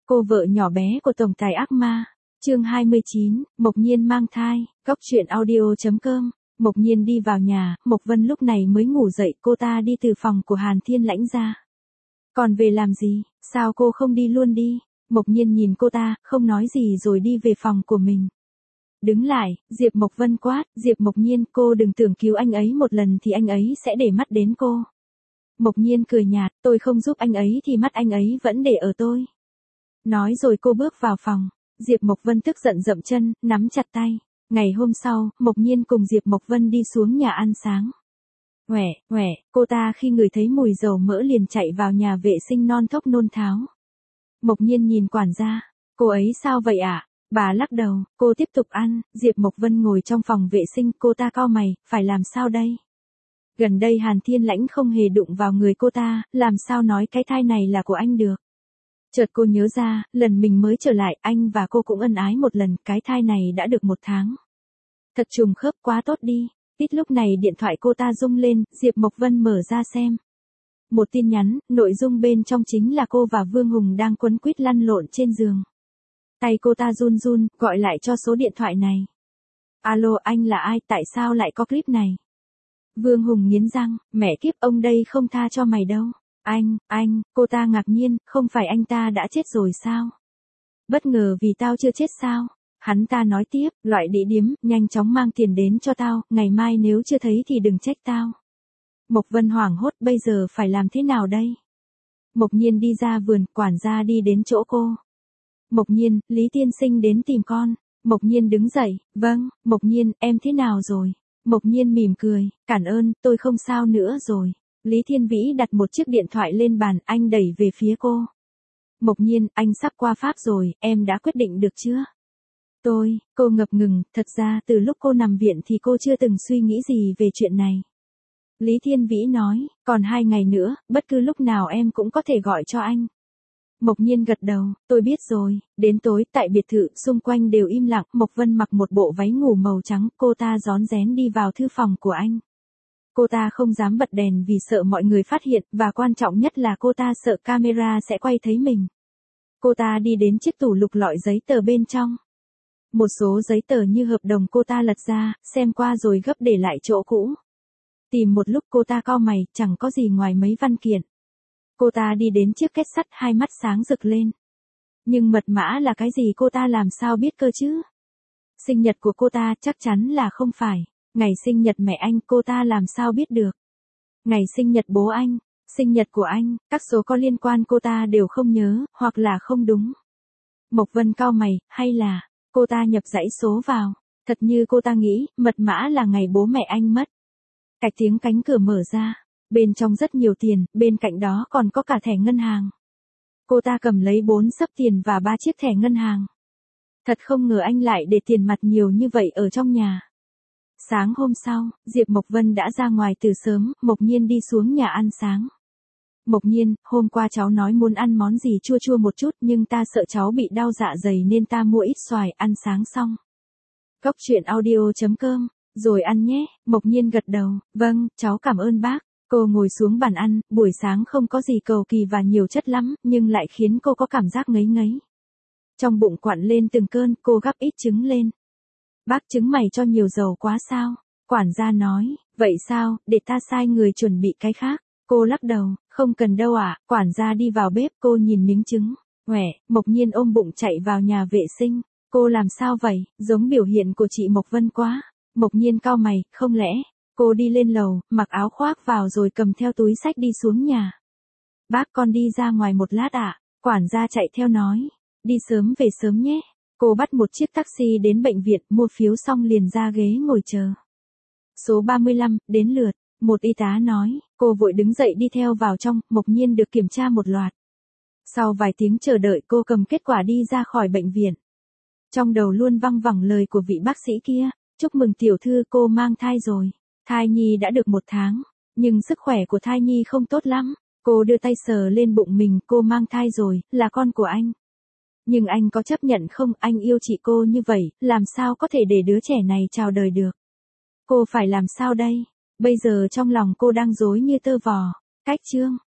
Cô vợ nhỏ bé của tổng tài ác ma. Chương 29, Mộc Nhiên mang thai. Góc truyện audio.com. Mộc Nhiên đi vào nhà, Mộc Vân lúc này mới ngủ dậy, cô ta đi từ phòng của Hàn Thiên Lãnh ra. Còn về làm gì, sao cô không đi luôn đi? Mộc Nhiên nhìn cô ta, không nói gì rồi đi về phòng của mình. Đứng lại, Diệp Mộc Vân quát, Diệp Mộc Nhiên, cô đừng tưởng cứu anh ấy một lần thì anh ấy sẽ để mắt đến cô. Mộc Nhiên cười nhạt, tôi không giúp anh ấy thì mắt anh ấy vẫn để ở tôi. Nói rồi cô bước vào phòng. Diệp Mộc Vân tức giận dậm chân, nắm chặt tay. Ngày hôm sau, Mộc Nhiên cùng Diệp Mộc Vân đi xuống nhà ăn sáng. Ngoẻ, cô ta khi ngửi thấy mùi dầu mỡ liền chạy vào nhà vệ sinh non thốc nôn tháo. Mộc Nhiên nhìn quản gia, cô ấy sao vậy ạ? Bà lắc đầu, cô tiếp tục ăn. Diệp Mộc Vân ngồi trong phòng vệ sinh, cô ta cau mày, phải làm sao đây? Gần đây Hàn Thiên Lãnh không hề đụng vào người cô ta, làm sao nói cái thai này là của anh được? Chợt cô nhớ ra, lần mình mới trở lại, anh và cô cũng ân ái một lần, cái thai này đã được 1 tháng. Thật trùng khớp, quá tốt đi. Ít lúc này điện thoại cô ta rung lên, Diệp Mộc Vân mở ra xem. Một tin nhắn, nội dung bên trong chính là cô và Vương Hùng đang quấn quýt lăn lộn trên giường. Tay cô ta run run, gọi lại cho số điện thoại này. Alo, anh là ai, tại sao lại có clip này? Vương Hùng nghiến răng, mẹ kiếp, ông đây không tha cho mày đâu. Anh, cô ta ngạc nhiên, không phải anh ta đã chết rồi sao? Bất ngờ vì tao chưa chết sao? Hắn ta nói tiếp, loại địa điểm, nhanh chóng mang tiền đến cho tao, ngày mai nếu chưa thấy thì đừng trách tao. Mộc Vân hoảng hốt, bây giờ phải làm thế nào đây? Mộc Nhiên đi ra vườn, quản gia đi đến chỗ cô. Mộc Nhiên, Lý tiên sinh đến tìm con. Mộc Nhiên đứng dậy, vâng, Mộc Nhiên, em thế nào rồi? Mộc Nhiên mỉm cười, cảm ơn, tôi không sao nữa rồi. Lý Thiên Vĩ đặt một chiếc điện thoại lên bàn, anh đẩy về phía cô. Mộc Nhiên, anh sắp qua Pháp rồi, em đã quyết định được chưa? Cô ngập ngừng, thật ra từ lúc cô nằm viện thì cô chưa từng suy nghĩ gì về chuyện này. Lý Thiên Vĩ nói, còn 2 ngày nữa, bất cứ lúc nào em cũng có thể gọi cho anh. Mộc Nhiên gật đầu, tôi biết rồi. Đến tối, tại biệt thự, xung quanh đều im lặng, Mộc Vân mặc một bộ váy ngủ màu trắng, cô ta rón rén đi vào thư phòng của anh. Cô ta không dám bật đèn vì sợ mọi người phát hiện, và quan trọng nhất là cô ta sợ camera sẽ quay thấy mình. Cô ta đi đến chiếc tủ lục lọi giấy tờ bên trong. Một số giấy tờ như hợp đồng cô ta lật ra, xem qua rồi gấp để lại chỗ cũ. Tìm một lúc cô ta cau mày, chẳng có gì ngoài mấy văn kiện. Cô ta đi đến chiếc két sắt, hai mắt sáng rực lên. Nhưng mật mã là cái gì cô ta làm sao biết cơ chứ? Sinh nhật của cô ta chắc chắn là không phải. Ngày sinh nhật mẹ anh cô ta làm sao biết được? Ngày sinh nhật bố anh, sinh nhật của anh, các số có liên quan cô ta đều không nhớ, hoặc là không đúng. Mộc Vân cau mày, hay là, cô ta nhập dãy số vào. Thật như cô ta nghĩ, mật mã là ngày bố mẹ anh mất. Cạch tiếng cánh cửa mở ra. Bên trong rất nhiều tiền, bên cạnh đó còn có cả thẻ ngân hàng. Cô ta cầm lấy 4 xấp tiền và 3 chiếc thẻ ngân hàng. Thật không ngờ anh lại để tiền mặt nhiều như vậy ở trong nhà. Sáng hôm sau, Diệp Mộc Vân đã ra ngoài từ sớm, Mộc Nhiên đi xuống nhà ăn sáng. Mộc Nhiên, hôm qua cháu nói muốn ăn món gì chua chua một chút nhưng ta sợ cháu bị đau dạ dày nên ta mua ít xoài, ăn sáng xong. Góc truyện audio.com, rồi ăn nhé, Mộc Nhiên gật đầu, vâng, cháu cảm ơn bác. Cô ngồi xuống bàn ăn, buổi sáng không có gì cầu kỳ và nhiều chất lắm, nhưng lại khiến cô có cảm giác ngấy ngấy. Trong bụng quặn lên từng cơn, cô gắp ít trứng lên. Bác, trứng mày cho nhiều dầu quá sao? Quản gia nói, vậy sao, để ta sai người chuẩn bị cái khác. Cô lắc đầu, không cần đâu ạ. Quản gia đi vào bếp, cô nhìn miếng trứng. Mộc Nhiên ôm bụng chạy vào nhà vệ sinh. Cô làm sao vậy, giống biểu hiện của chị Mộc Vân quá. Mộc Nhiên cau mày, không lẽ? Cô đi lên lầu, mặc áo khoác vào rồi cầm theo túi xách đi xuống nhà. Bác, con đi ra ngoài một lát ạ. Quản gia chạy theo nói, đi sớm về sớm nhé. Cô bắt một chiếc taxi đến bệnh viện, mua phiếu xong liền ra ghế ngồi chờ. Số 35, đến lượt. Một y tá nói, cô vội đứng dậy đi theo vào trong, Mộc Nhiên được kiểm tra một loạt. Sau vài tiếng chờ đợi cô cầm kết quả đi ra khỏi bệnh viện. Trong đầu luôn văng vẳng lời của vị bác sĩ kia, chúc mừng tiểu thư, cô mang thai rồi. Thai nhi đã được 1 tháng, nhưng sức khỏe của thai nhi không tốt lắm. Cô đưa tay sờ lên bụng mình, cô mang thai rồi, là con của anh. Nhưng anh có chấp nhận không, anh yêu chị cô như vậy, làm sao có thể để đứa trẻ này chào đời được. Cô phải làm sao đây? Bây giờ trong lòng cô đang rối như tơ vò. Cách chương